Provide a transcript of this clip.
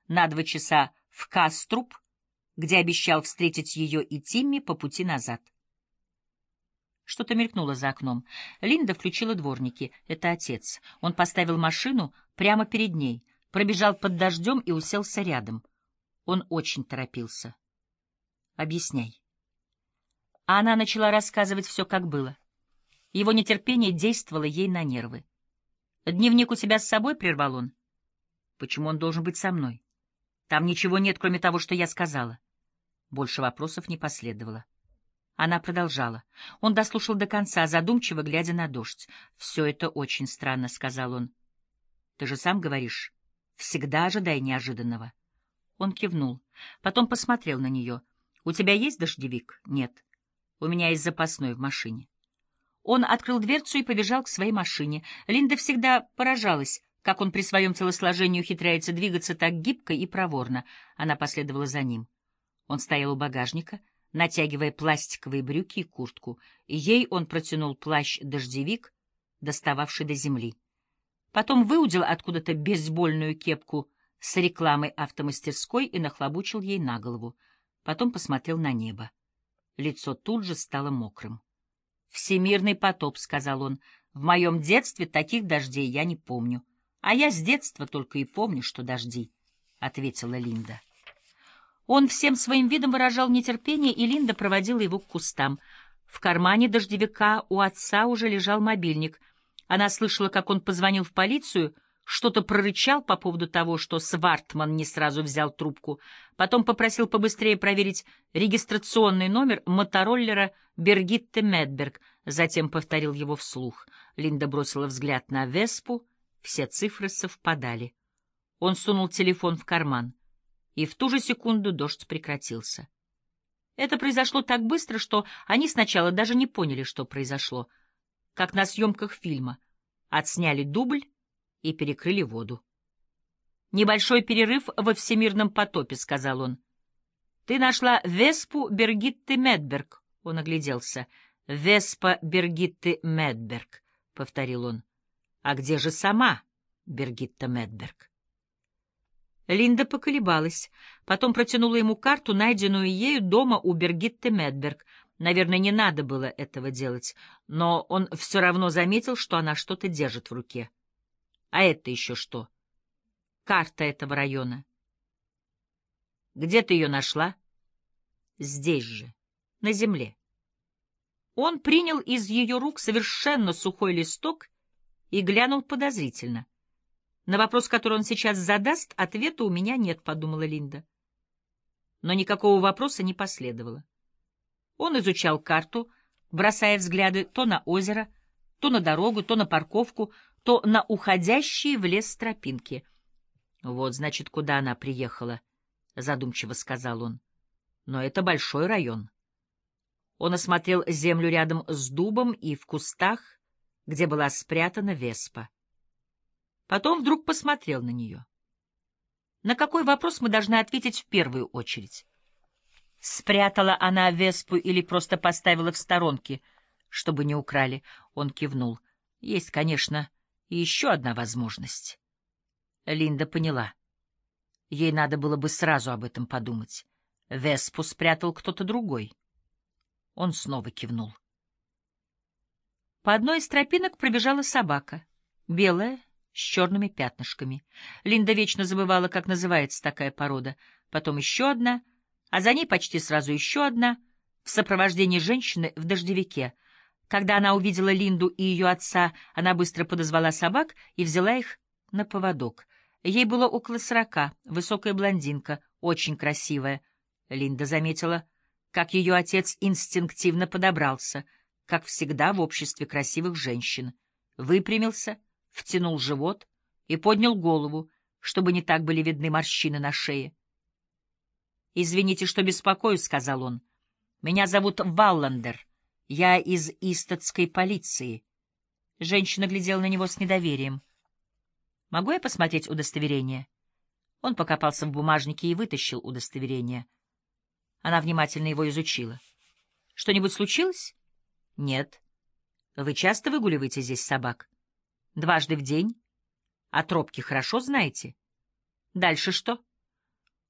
на 2 часа в Каструб, где обещал встретить ее и Тимми по пути назад. Что-то мелькнуло за окном. Линда включила дворники. Это отец. Он поставил машину прямо перед ней, пробежал под дождем и уселся рядом. Он очень торопился. «Объясняй». А она начала рассказывать все, как было. Его нетерпение действовало ей на нервы. «Дневник у тебя с собой?» — прервал он. «Почему он должен быть со мной? Там ничего нет, кроме того, что я сказала». Больше вопросов не последовало. Она продолжала. Он дослушал до конца, задумчиво глядя на дождь. «Все это очень странно», — сказал он. «Ты же сам говоришь, всегда ожидай неожиданного». Он кивнул, потом посмотрел на нее. «У тебя есть дождевик?» «Нет. У меня есть запасной в машине». Он открыл дверцу и побежал к своей машине. Линда всегда поражалась, как он при своем телосложении ухитряется двигаться так гибко и проворно. Она последовала за ним. Он стоял у багажника, натягивая пластиковые брюки и куртку, и ей он протянул плащ-дождевик, достававший до земли. Потом выудил откуда-то бейсбольную кепку с рекламой автомастерской и нахлобучил ей на голову. Потом посмотрел на небо. Лицо тут же стало мокрым. «Всемирный потоп», — сказал он. «В моем детстве таких дождей я не помню. А я с детства только и помню, что дожди», — ответила Линда. Он всем своим видом выражал нетерпение, и Линда проводила его к кустам. В кармане дождевика у отца уже лежал мобильник. Она слышала, как он позвонил в полицию, что-то прорычал по поводу того, что Свартман не сразу взял трубку. Потом попросил побыстрее проверить регистрационный номер мотороллера Бергитты Медберг. Затем повторил его вслух. Линда бросила взгляд на Веспу. Все цифры совпадали. Он сунул телефон в карман. И в ту же секунду дождь прекратился. Это произошло так быстро, что они сначала даже не поняли, что произошло. Как на съемках фильма. Отсняли дубль и перекрыли воду. «Небольшой перерыв во всемирном потопе», — сказал он. «Ты нашла Веспу Бергитты Медберг», — он огляделся. «Веспа Бергитты Медберг», — повторил он. «А где же сама Бергитта Медберг?» Линда поколебалась, потом протянула ему карту, найденную ею дома у Бергитты Медберг. Наверное, не надо было этого делать, но он все равно заметил, что она что-то держит в руке. А это еще что? Карта этого района. Где ты ее нашла? Здесь же, на земле. Он принял из ее рук совершенно сухой листок и глянул подозрительно. На вопрос, который он сейчас задаст, ответа у меня нет, — подумала Линда. Но никакого вопроса не последовало. Он изучал карту, бросая взгляды то на озеро, то на дорогу, то на парковку, то на уходящие в лес тропинки. «Вот, значит, куда она приехала», — задумчиво сказал он. «Но это большой район». Он осмотрел землю рядом с дубом и в кустах, где была спрятана Веспа. Потом вдруг посмотрел на нее. На какой вопрос мы должны ответить в первую очередь? Спрятала она Веспу или просто поставила в сторонке, чтобы не украли? Он кивнул. Есть, конечно, и еще одна возможность. Линда поняла. Ей надо было бы сразу об этом подумать. Веспу спрятал кто-то другой. Он снова кивнул. По одной из тропинок пробежала собака, белая, с черными пятнышками. Линда вечно забывала, как называется такая порода. Потом еще одна, а за ней почти сразу еще одна, в сопровождении женщины в дождевике. Когда она увидела Линду и ее отца, она быстро подозвала собак и взяла их на поводок. Ей было около 40, высокая блондинка, очень красивая. Линда заметила, как ее отец инстинктивно подобрался, как всегда в обществе красивых женщин. Выпрямился, втянул живот и поднял голову, чтобы не так были видны морщины на шее. «Извините, что беспокою», — сказал он. «Меня зовут Валландер. Я из Истатской полиции». Женщина глядела на него с недоверием. «Могу я посмотреть удостоверение?» Он покопался в бумажнике и вытащил удостоверение. Она внимательно его изучила. «Что-нибудь случилось?» «Нет». «Вы часто выгуливаете здесь собак?» «2 раза в день. А тропки хорошо знаете?» «Дальше что?»